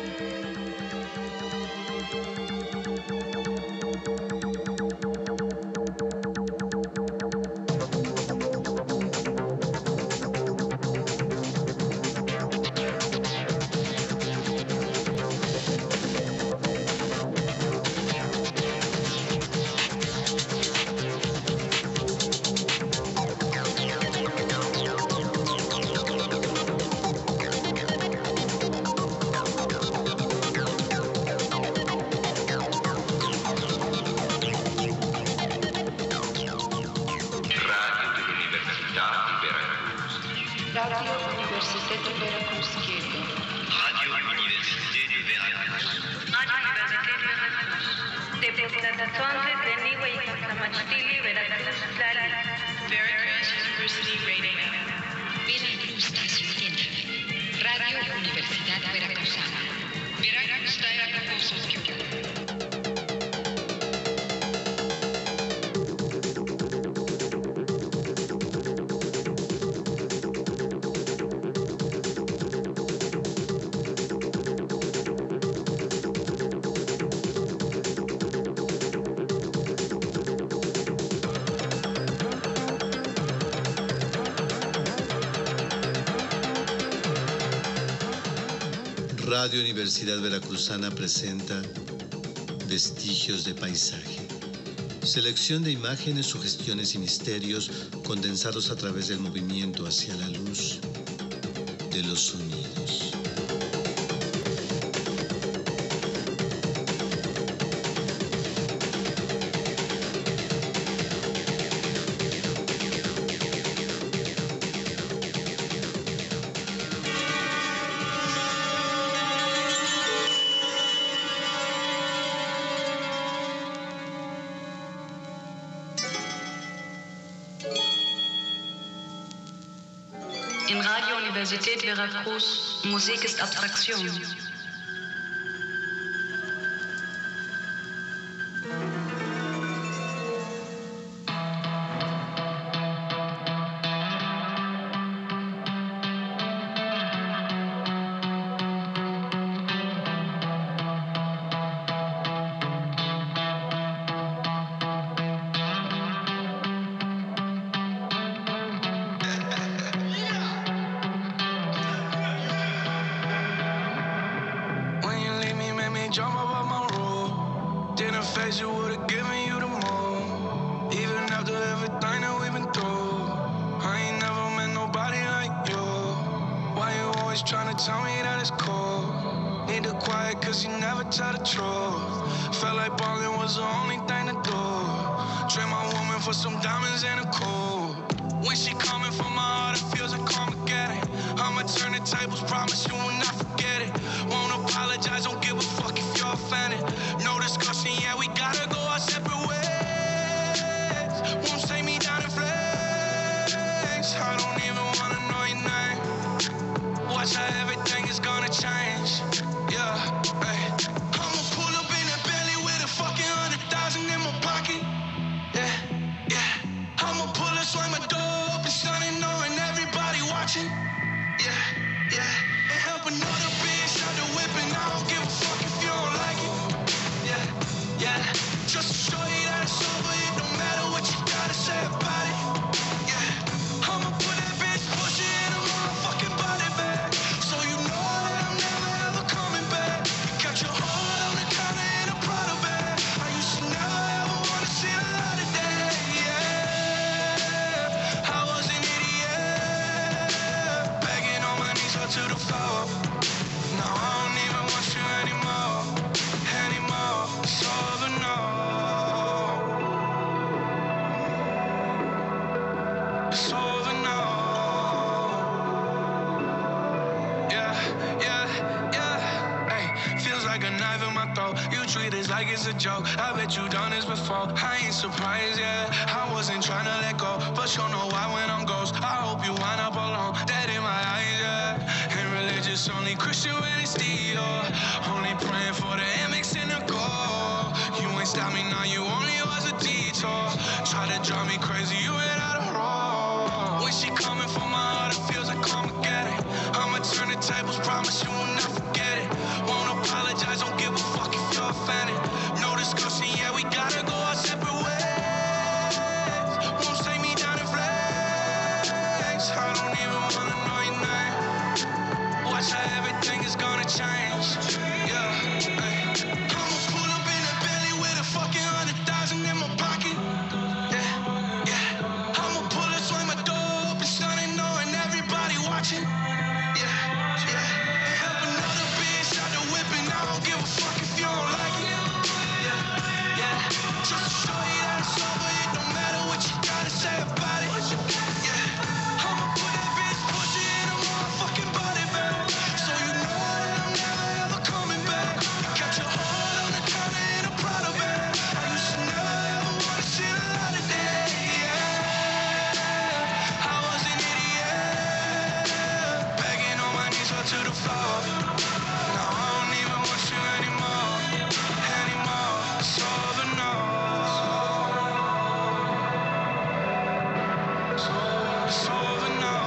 Radio Universidad Veracruzana presenta Vestigios de Paisaje. Selección de imágenes, sugestiones y misterios condensados a través del movimiento hacia la luz de los sonidos. In Radio Universität Veracruz, Musik ist Abstraktion. I bet you done this before. I ain't surprised, yeah. I wasn't trying to let go, but you know why when I'm ghost. I hope you wind up alone, dead in my eyes, yeah. Ain't religious, only Christian when it's Theo. Only praying for the MX and the goal. You ain't stop me now, you only was a detour. Try to drive me crazy, you ain't out of roll. When she coming for my heart, it feels like Armageddon. I'ma turn the tables, promise you will not forget it. Won't to the floor. Now I don't even want you anymore, anymore. It's over now. It's over now.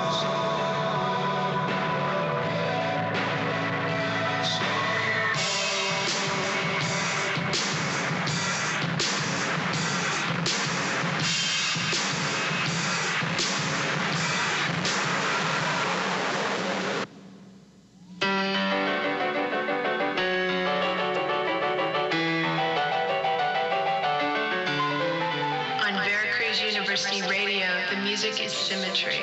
On Veracruz University Radio, the music is symmetry.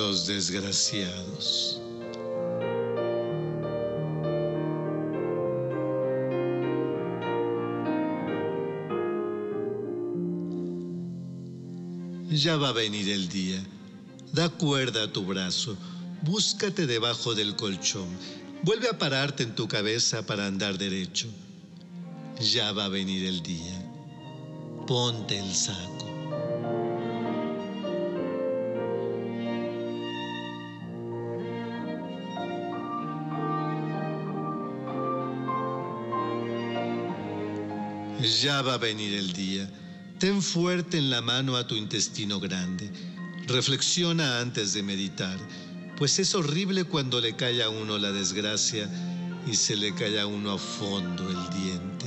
Los desgraciados. Ya va a venir el día. Da cuerda a tu brazo. Búscate debajo del colchón. Vuelve a pararte en tu cabeza para andar derecho. Ya va a venir el día. Ponte el saco. Ya va a venir el día. Ten fuerte en la mano a tu intestino grande. Reflexiona antes de meditar, pues es horrible cuando le cae a uno la desgracia y se le cae a uno a fondo el diente.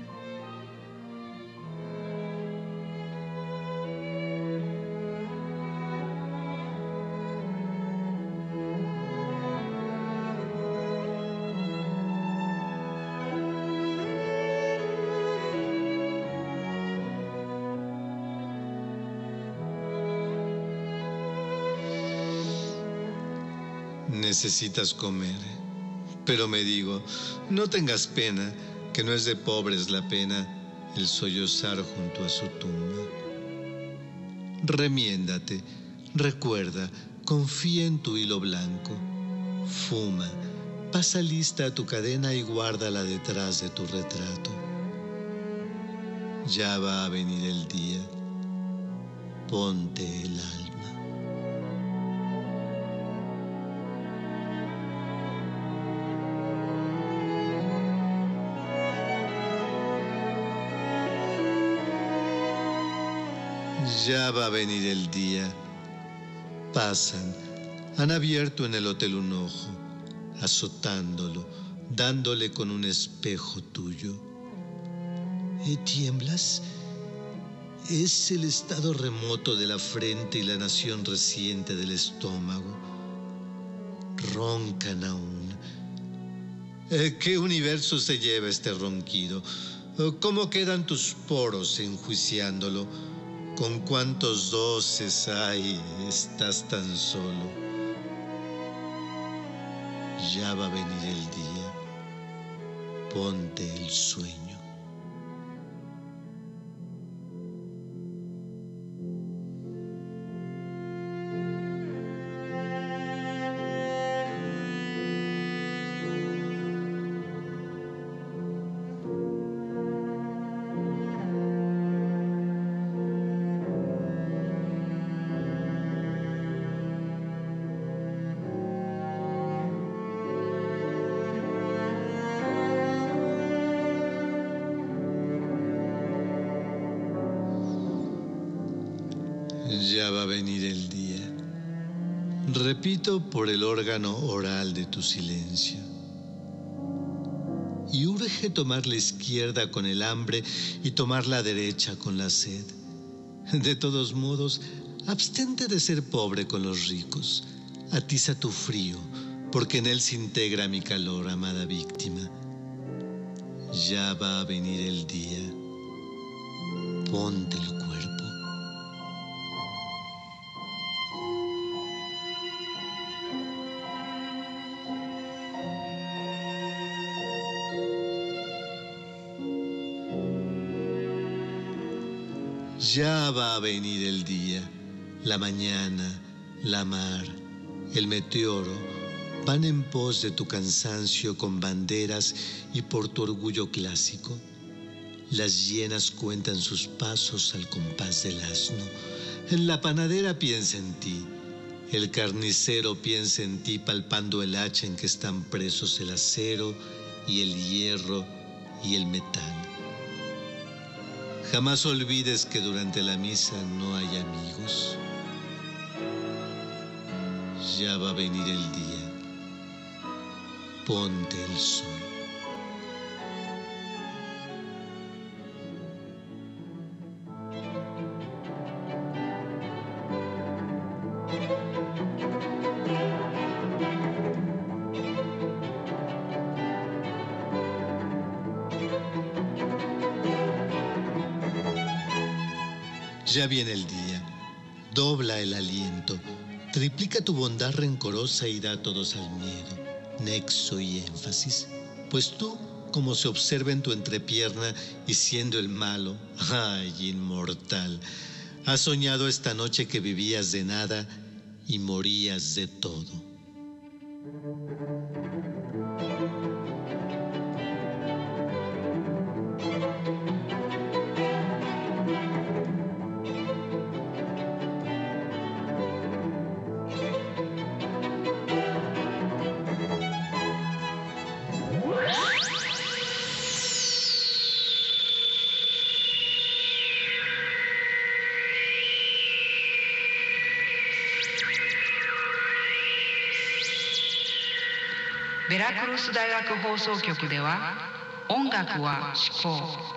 Necesitas comer, pero me digo, no tengas pena, que no es de pobres la pena el sollozar junto a su tumba. Remiéndate, recuerda, confía en tu hilo blanco, fuma, pasa lista a tu cadena y guárdala detrás de tu retrato. Ya va a venir el día, ponte el alma. Ya va a venir el día. Pasan, han abierto en el hotel un ojo, azotándolo, dándole con un espejo tuyo. ¿Tiemblas? Es el estado remoto de la frente y la nación reciente del estómago. Roncan aún. ¿Qué universo se lleva este ronquido? ¿Cómo quedan tus poros enjuiciándolo? ¿Con cuántos doces hay? Estás tan solo. Ya va a venir el día. Ponte el sueño. Ya va a venir el día. Repito por el órgano oral de tu silencio. Y urge tomar la izquierda con el hambre y tomar la derecha con la sed. De todos modos, abstente de ser pobre con los ricos. Atiza tu frío, porque en él se integra mi calor, amada víctima. Ya va a venir el día. Ponte el cuerpo. Ya va a venir el día, la mañana, la mar, el meteoro, van en pos de tu cansancio con banderas y por tu orgullo clásico. Las hienas cuentan sus pasos al compás del asno. La panadera piensa en ti, el carnicero piensa en ti palpando el hacha en que están presos el acero y el hierro y el metal. Jamás olvides que durante la misa no hay amigos. Ya va a venir el día. Ponte el sol. Ya viene el día. Dobla el aliento. Triplica tu bondad rencorosa y da a todos al miedo, nexo y énfasis. Pues tú, como se observa en tu entrepierna, y siendo el malo, ¡ay, inmortal! Has soñado esta noche que vivías de nada y morías de todo. ベラクルス大学放送局では音楽は思考。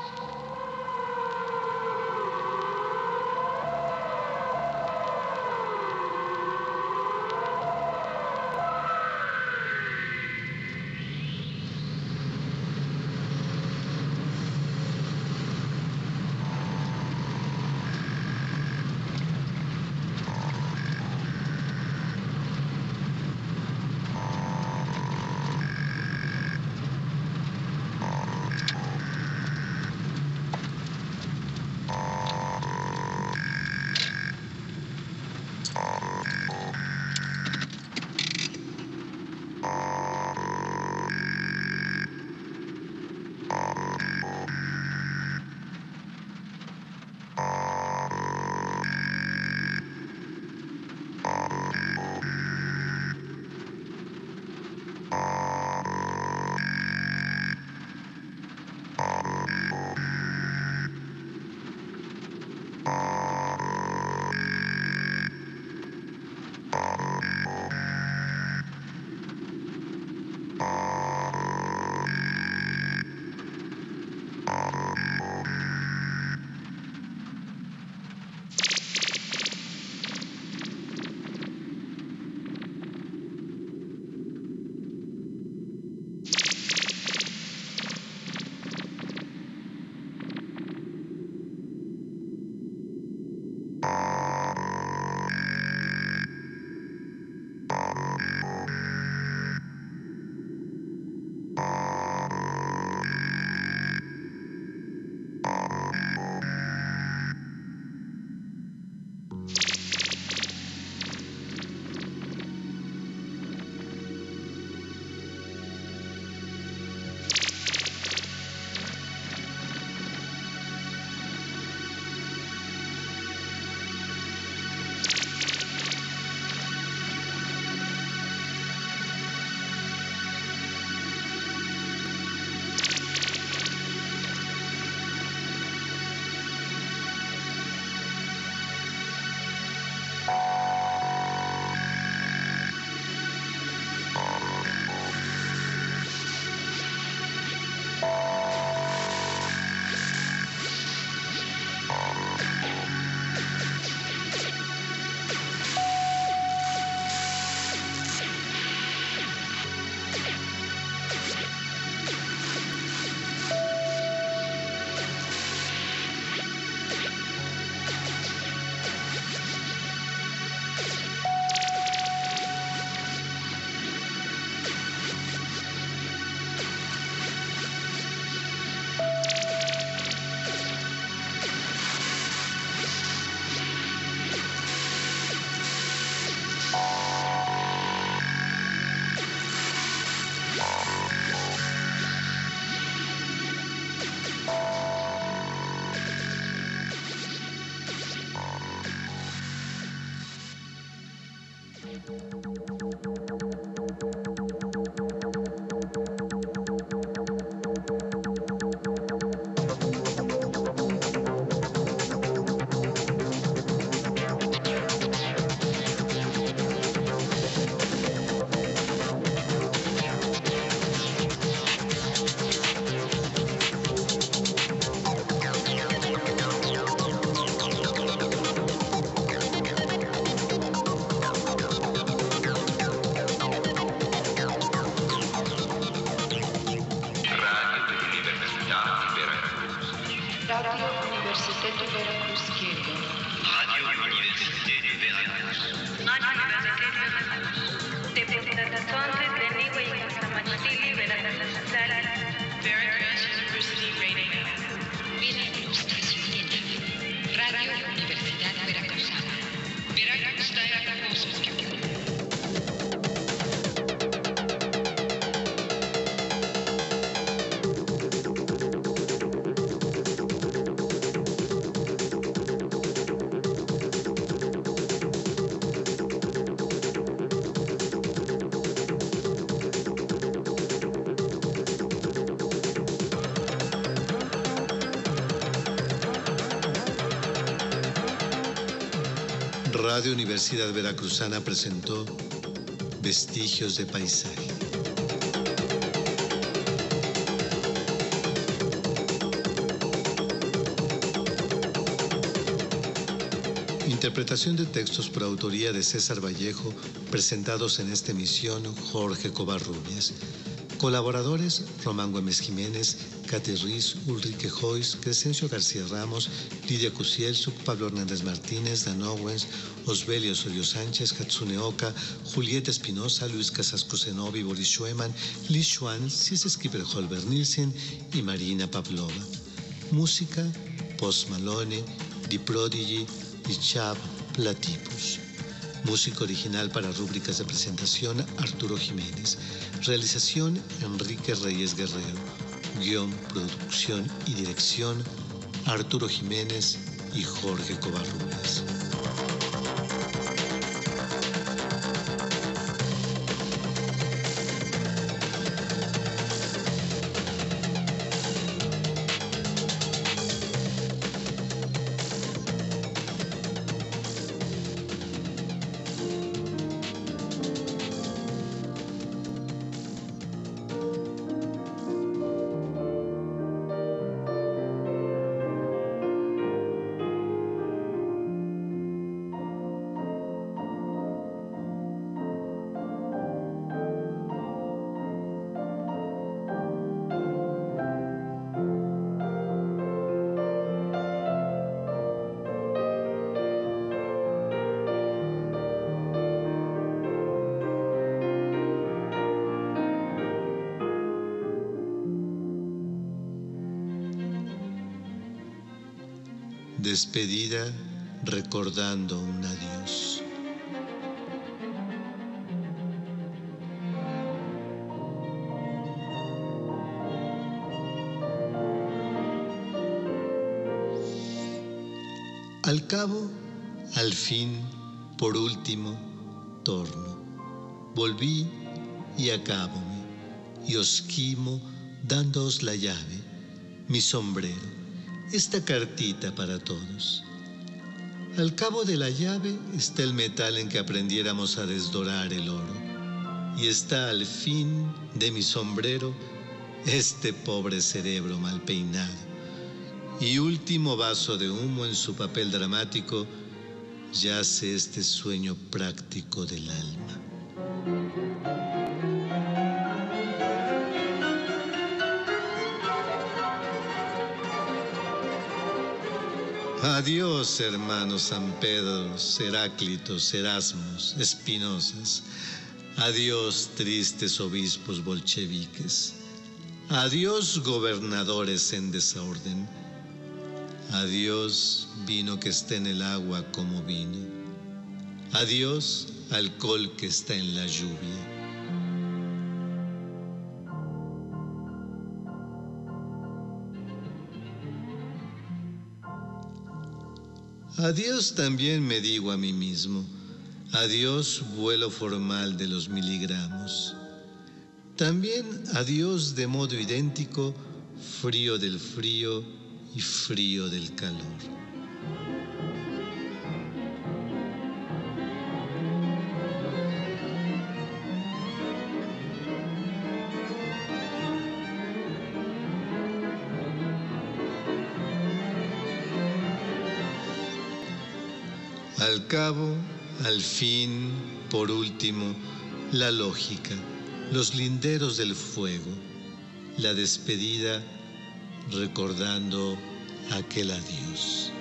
Radio Université de Veracruz. Radio Université de Veracruz. Radio Universidad Veracruzana presentó Vestigios de Paisaje. Interpretación de textos por autoría de César Vallejo, presentados en esta emisión Jorge Covarrubias. Colaboradores: Román Güemes Jiménez, Katy Ruiz, Ulrike Joyce, Crescencio García Ramos, Lidia Kusielczuk, Pablo Hernández Martínez, Dan Owens, Osbelio Osorio Sánchez, Hatsune Oka, Julieta Espinosa, Luis Casasco Zenobi, Boris Schuemann, Liz Schwan, Cis Skipper Holber Nielsen y Marina Pavlova. Música: Post Malone, The Prodigy y Chab Platypus. Música original para rúbricas de presentación: Arturo Jiménez. Realización: Enrique Reyes Guerrero. Guión, producción y dirección: Arturo Jiménez y Jorge Covarrubias. Despedida recordando un adiós. Al cabo, al fin, por último, torno. Volví y acábome, y os quimo dándoos la llave, mi sombrero. Esta cartita para todos. Al cabo de la llave está el metal en que aprendiéramos a desdorar el oro. Y está al fin de mi sombrero este pobre cerebro mal peinado. Y último vaso de humo en su papel dramático yace este sueño práctico del alma. Adiós, hermanos San Pedro, Heráclitos, Erasmos, Espinosas. Adiós, tristes obispos bolcheviques. Adiós, gobernadores en desorden. Adiós, vino que está en el agua como vino. Adiós, alcohol que está en la lluvia. Adiós también me digo a mí mismo. Adiós, vuelo formal de los miligramos. También adiós de modo idéntico, frío del frío y frío del calor. Al cabo, al fin, por último, la lógica, los linderos del fuego, la despedida recordando aquel adiós.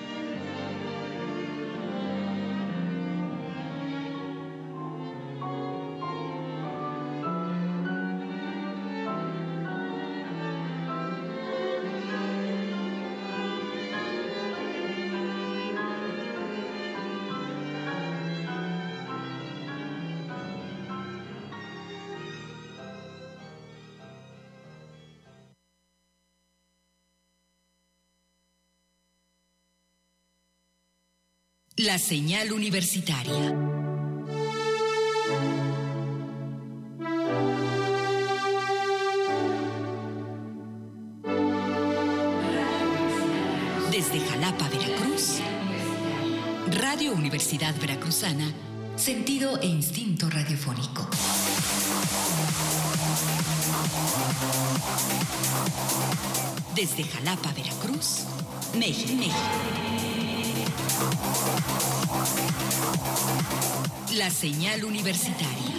La señal universitaria. Desde Jalapa, Veracruz, Radio Universidad Veracruzana, sentido e instinto radiofónico. Desde Jalapa, Veracruz, México. La señal universitaria.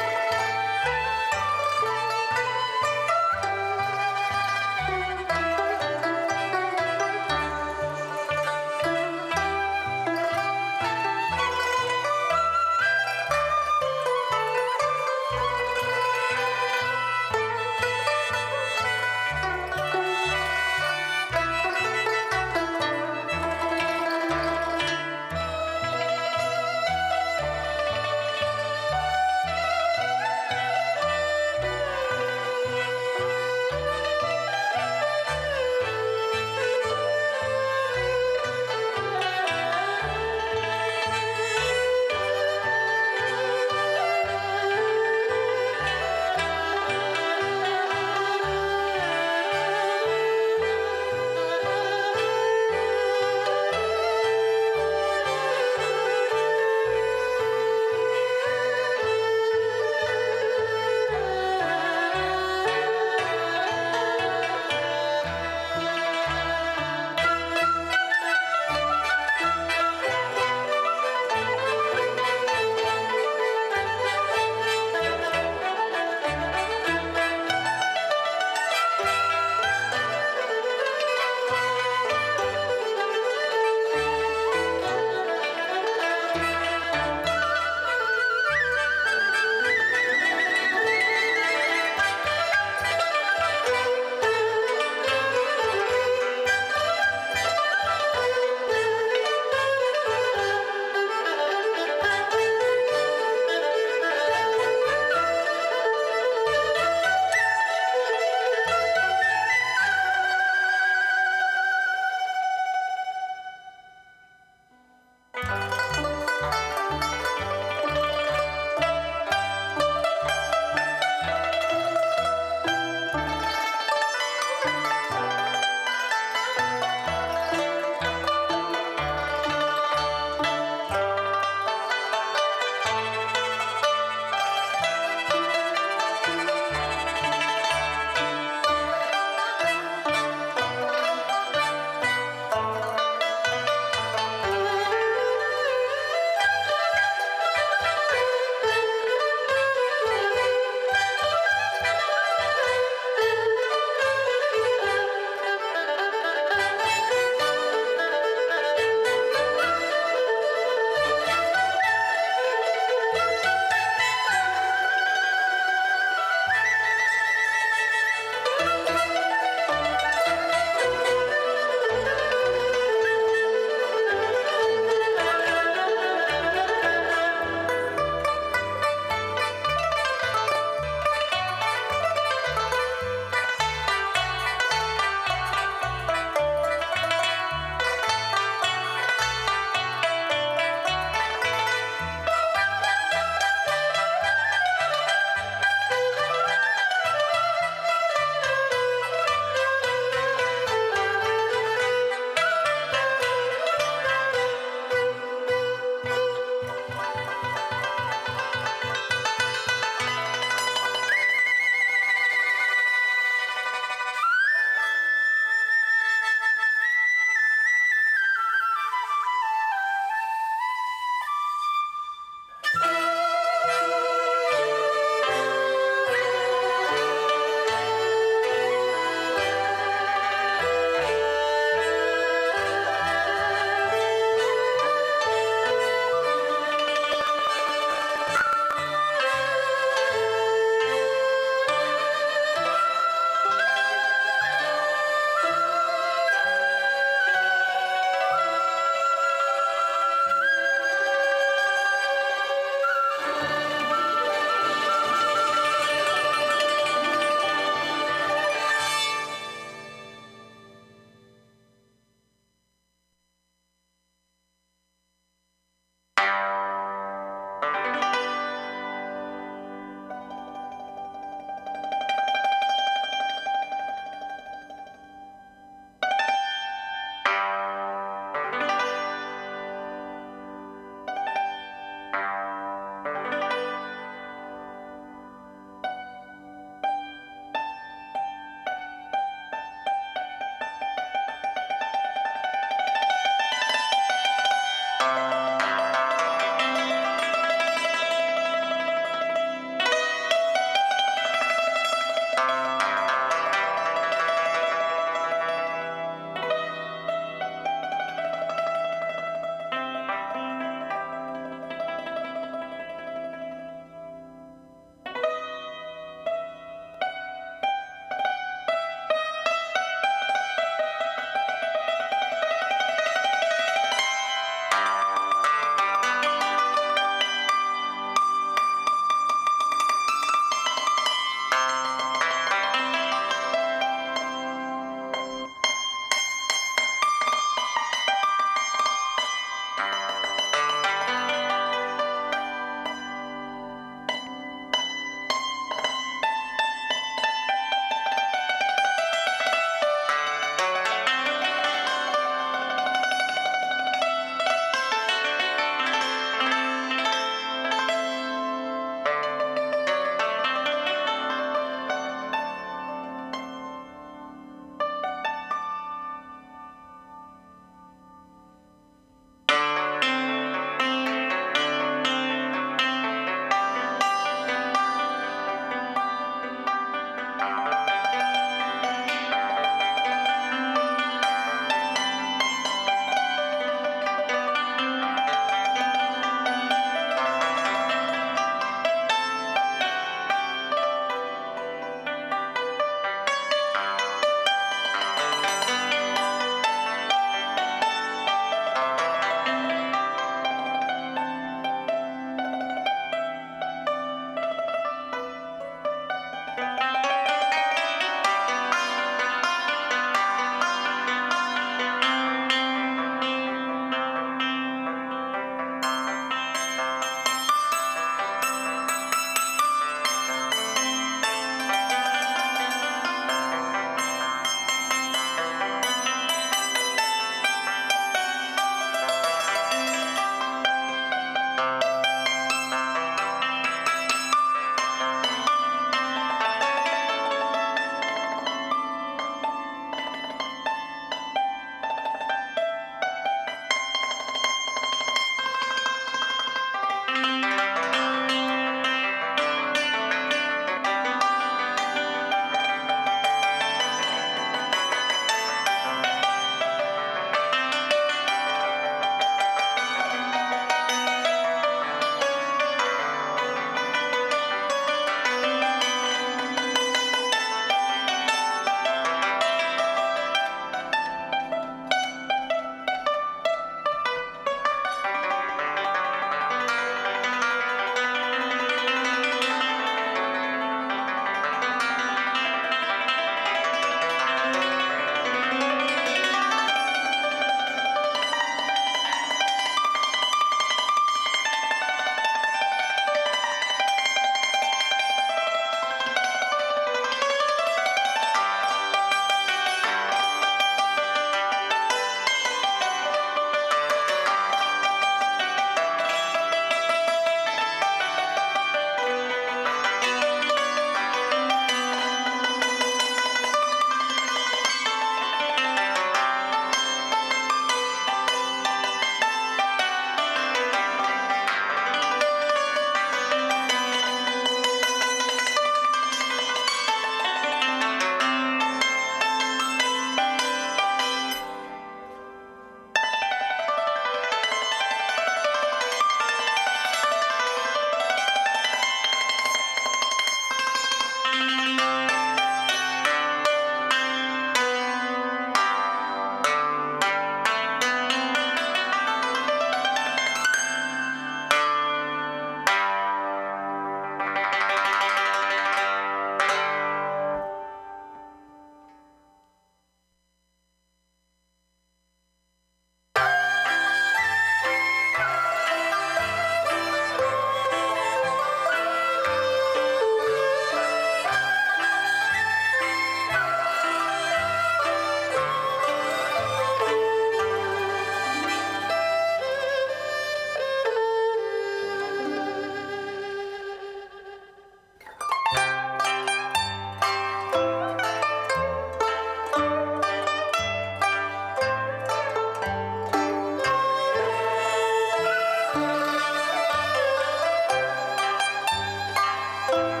Bye.